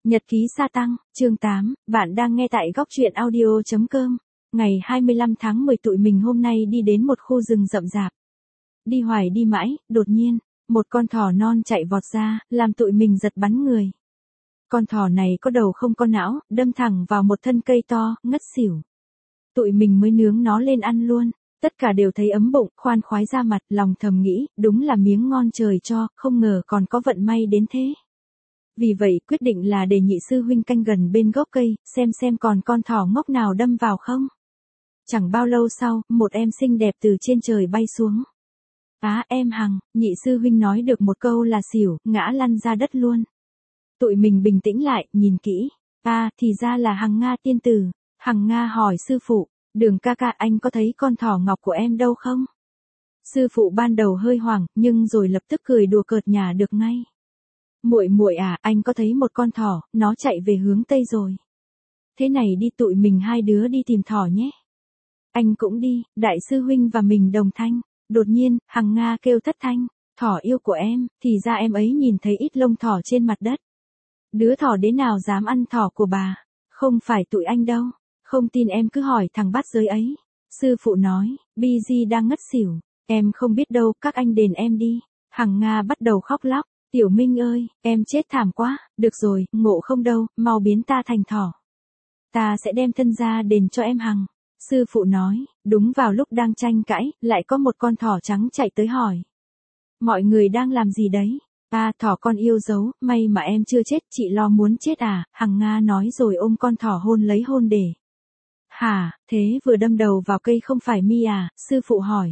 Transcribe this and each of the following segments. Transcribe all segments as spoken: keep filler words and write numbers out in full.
Nhật ký sa tăng, chương tám, bạn đang nghe tại góc truyện audio chấm com. Ngày hai mươi lăm tháng mười tụi mình hôm nay đi đến một khu rừng rậm rạp. Đi hoài đi mãi, đột nhiên, một con thỏ non chạy vọt ra, làm tụi mình giật bắn người. Con thỏ này có đầu không có não, đâm thẳng vào một thân cây to, ngất xỉu. Tụi mình mới nướng nó lên ăn luôn, tất cả đều thấy ấm bụng, khoan khoái ra mặt, lòng thầm nghĩ, đúng là miếng ngon trời cho, không ngờ còn có vận may đến thế. Vì vậy quyết định là để nhị sư huynh canh gần bên gốc cây, xem xem còn con thỏ ngốc nào đâm vào không. Chẳng bao lâu sau, một em xinh đẹp từ trên trời bay xuống. Á em Hằng, nhị sư huynh nói được một câu là xỉu, ngã lăn ra đất luôn. Tụi mình bình tĩnh lại, nhìn kỹ. À, thì ra là Hằng Nga tiên tử. Hằng Nga hỏi sư phụ, Đường ca ca, anh có thấy con thỏ ngọc của em đâu không? Sư phụ ban đầu hơi hoảng, nhưng rồi lập tức cười đùa cợt nhả được ngay. Muội muội à, anh có thấy một con thỏ, nó chạy về hướng tây rồi. Thế này đi, tụi mình hai đứa đi tìm thỏ nhé. Anh cũng đi, đại sư huynh và mình đồng thanh. Đột nhiên, Hằng Nga kêu thất thanh, thỏ yêu của em, thì ra em ấy nhìn thấy ít lông thỏ trên mặt đất. Đứa thỏ đế nào dám ăn thỏ của bà, không phải tụi anh đâu, không tin em cứ hỏi thằng bát giới ấy. Sư phụ nói, Bi Di đang ngất xỉu, em không biết đâu, các anh đền em đi. Hằng Nga bắt đầu khóc lóc. Tiểu Minh ơi, em chết thảm quá, được rồi, ngộ không đâu, mau biến ta thành thỏ. Ta sẽ đem thân ra đền cho em Hằng. Sư phụ nói, đúng vào lúc đang tranh cãi, lại có một con thỏ trắng chạy tới hỏi. Mọi người đang làm gì đấy? À, thỏ con yêu dấu, may mà em chưa chết, chị lo muốn chết à? Hằng Nga nói rồi ôm con thỏ hôn lấy hôn để. Hả, thế vừa đâm đầu vào cây không phải mi à? Sư phụ hỏi.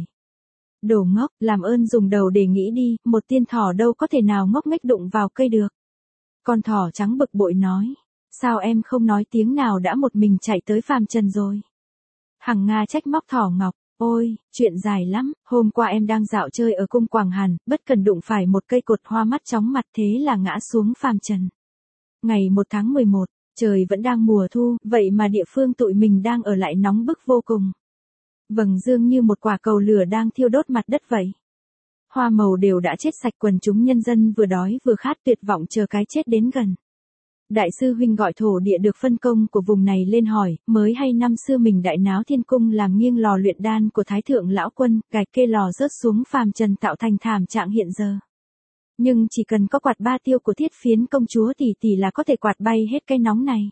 Đồ ngốc, làm ơn dùng đầu để nghĩ đi, một tiên thỏ đâu có thể nào ngốc nghếch đụng vào cây được. Con thỏ trắng bực bội nói, sao em không nói tiếng nào đã một mình chạy tới phàm trần rồi. Hằng Nga trách móc thỏ ngọc, ôi, chuyện dài lắm, hôm qua em đang dạo chơi ở cung Quảng Hàn, bất cần đụng phải một cây cột hoa mắt chóng mặt, thế là ngã xuống phàm trần. Ngày một tháng mười một, trời vẫn đang mùa thu, vậy mà địa phương tụi mình đang ở lại nóng bức vô cùng. Vầng dương như một quả cầu lửa đang thiêu đốt mặt đất vậy. Hoa màu đều đã chết sạch, quần chúng nhân dân vừa đói vừa khát tuyệt vọng chờ cái chết đến gần. Đại sư huynh gọi thổ địa được phân công của vùng này lên hỏi, mới hay năm xưa mình đại náo thiên cung làm nghiêng lò luyện đan của Thái Thượng Lão Quân, gạch kê lò rớt xuống phàm trần tạo thành thảm trạng hiện giờ. Nhưng chỉ cần có quạt ba tiêu của Thiết Phiến công chúa tỷ tỷ là có thể quạt bay hết cái nóng này.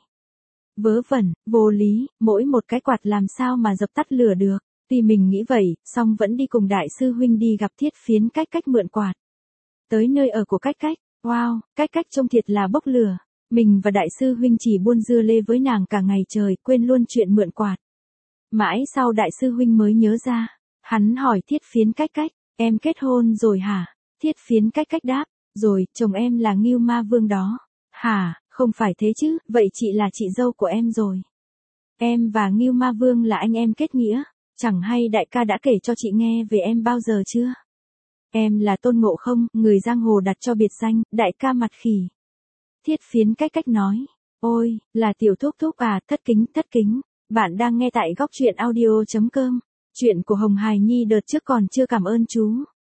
Vớ vẩn, vô lý, mỗi một cái quạt làm sao mà dập tắt lửa được. Tuy mình nghĩ vậy, song vẫn đi cùng đại sư huynh đi gặp Thiết Phiến cách cách mượn quạt. Tới nơi ở của cách cách, wow, cách cách trông thiệt là bốc lửa. Mình và đại sư huynh chỉ buôn dưa lê với nàng cả ngày trời, quên luôn chuyện mượn quạt. Mãi sau đại sư huynh mới nhớ ra, hắn hỏi Thiết Phiến cách cách, em kết hôn rồi hả? Thiết Phiến cách cách đáp, rồi, chồng em là Ngưu Ma Vương đó. Hả, không phải thế chứ, vậy chị là chị dâu của em rồi. Em và Ngưu Ma Vương là anh em kết nghĩa, chẳng hay đại ca đã kể cho chị nghe về em bao giờ chưa? Em là Tôn Ngộ Không, người giang hồ đặt cho biệt danh, đại ca mặt khỉ. Thiết Phiến cách cách nói, ôi, là tiểu thúc thúc à, thất kính, thất kính, bạn đang nghe tại góc truyện audio chấm com, chuyện của Hồng Hài Nhi đợt trước còn chưa cảm ơn chú.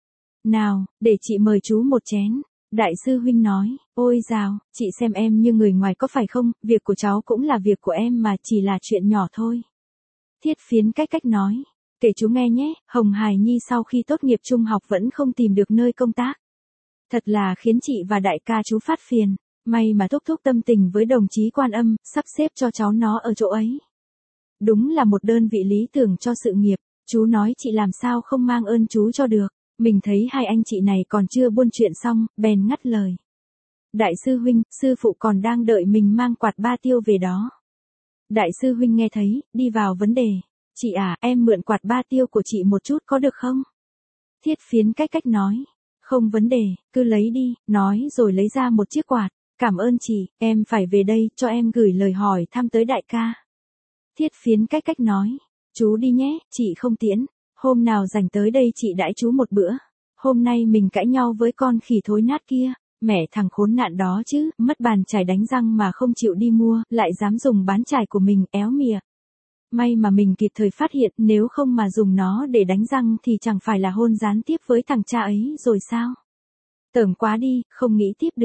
Nào, để chị mời chú một chén. Đại sư huynh nói, ôi dào, chị xem em như người ngoài có phải không, việc của cháu cũng là việc của em mà, chỉ là chuyện nhỏ thôi. Thiết Phiến cách cách nói, kể chú nghe nhé, Hồng Hài Nhi sau khi tốt nghiệp trung học vẫn không tìm được nơi công tác. Thật là khiến chị và đại ca chú phát phiền, may mà thúc thúc tâm tình với đồng chí Quan Âm, sắp xếp cho cháu nó ở chỗ ấy. Đúng là một đơn vị lý tưởng cho sự nghiệp, chú nói chị làm sao không mang ơn chú cho được. Mình thấy hai anh chị này còn chưa buôn chuyện xong, bèn ngắt lời. Đại sư huynh, sư phụ còn đang đợi mình mang quạt ba tiêu về đó. Đại sư huynh nghe thấy, đi vào vấn đề. Chị à, em mượn quạt ba tiêu của chị một chút có được không? Thiết Phiến cách cách nói. Không vấn đề, cứ lấy đi, nói rồi lấy ra một chiếc quạt. Cảm ơn chị, em phải về đây, cho em gửi lời hỏi thăm tới đại ca. Thiết Phiến cách cách nói. Chú đi nhé, chị không tiễn. Hôm nào rảnh tới đây chị đãi chú một bữa. Hôm nay mình cãi nhau với con khỉ thối nát kia, mẹ thằng khốn nạn đó chứ, mất bàn chải đánh răng mà không chịu đi mua, lại dám dùng bán chải của mình, éo mịa. May mà mình kịp thời phát hiện, nếu không mà dùng nó để đánh răng thì chẳng phải là hôn gián tiếp với thằng cha ấy rồi sao? Tởm quá đi, không nghĩ tiếp được.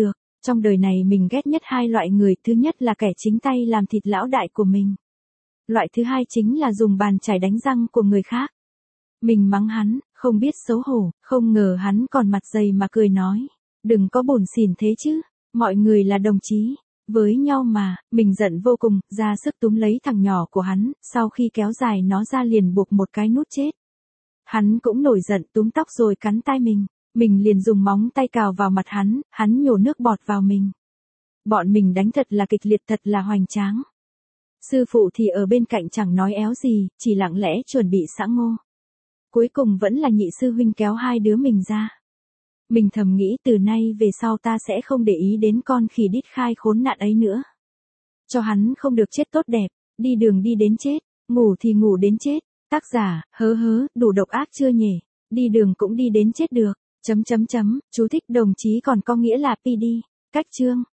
Trong đời này mình ghét nhất hai loại người, thứ nhất là kẻ chính tay làm thịt lão đại của mình. Loại thứ hai chính là dùng bàn chải đánh răng của người khác. Mình mắng hắn, không biết xấu hổ, không ngờ hắn còn mặt dày mà cười nói. Đừng có bủn xỉn thế chứ, mọi người là đồng chí với nhau mà. Mình giận vô cùng, ra sức túm lấy thằng nhỏ của hắn, sau khi kéo dài nó ra liền buộc một cái nút chết. Hắn cũng nổi giận, túm tóc rồi cắn tai mình. Mình liền dùng móng tay cào vào mặt hắn, hắn nhổ nước bọt vào mình. Bọn mình đánh thật là kịch liệt, thật là hoành tráng. Sư phụ thì ở bên cạnh chẳng nói éo gì, chỉ lặng lẽ chuẩn bị sẵn ngô. Cuối cùng vẫn là nhị sư huynh kéo hai đứa mình ra. Mình thầm nghĩ từ nay về sau ta sẽ không để ý đến con khỉ đít khai khốn nạn ấy nữa. Cho hắn không được chết tốt đẹp, đi đường đi đến chết, ngủ thì ngủ đến chết. Tác giả, hớ hớ, đủ độc ác chưa nhỉ? Đi đường cũng đi đến chết được. Chấm chấm chấm, chú thích đồng chí còn có nghĩa là pê đê. Cách chương.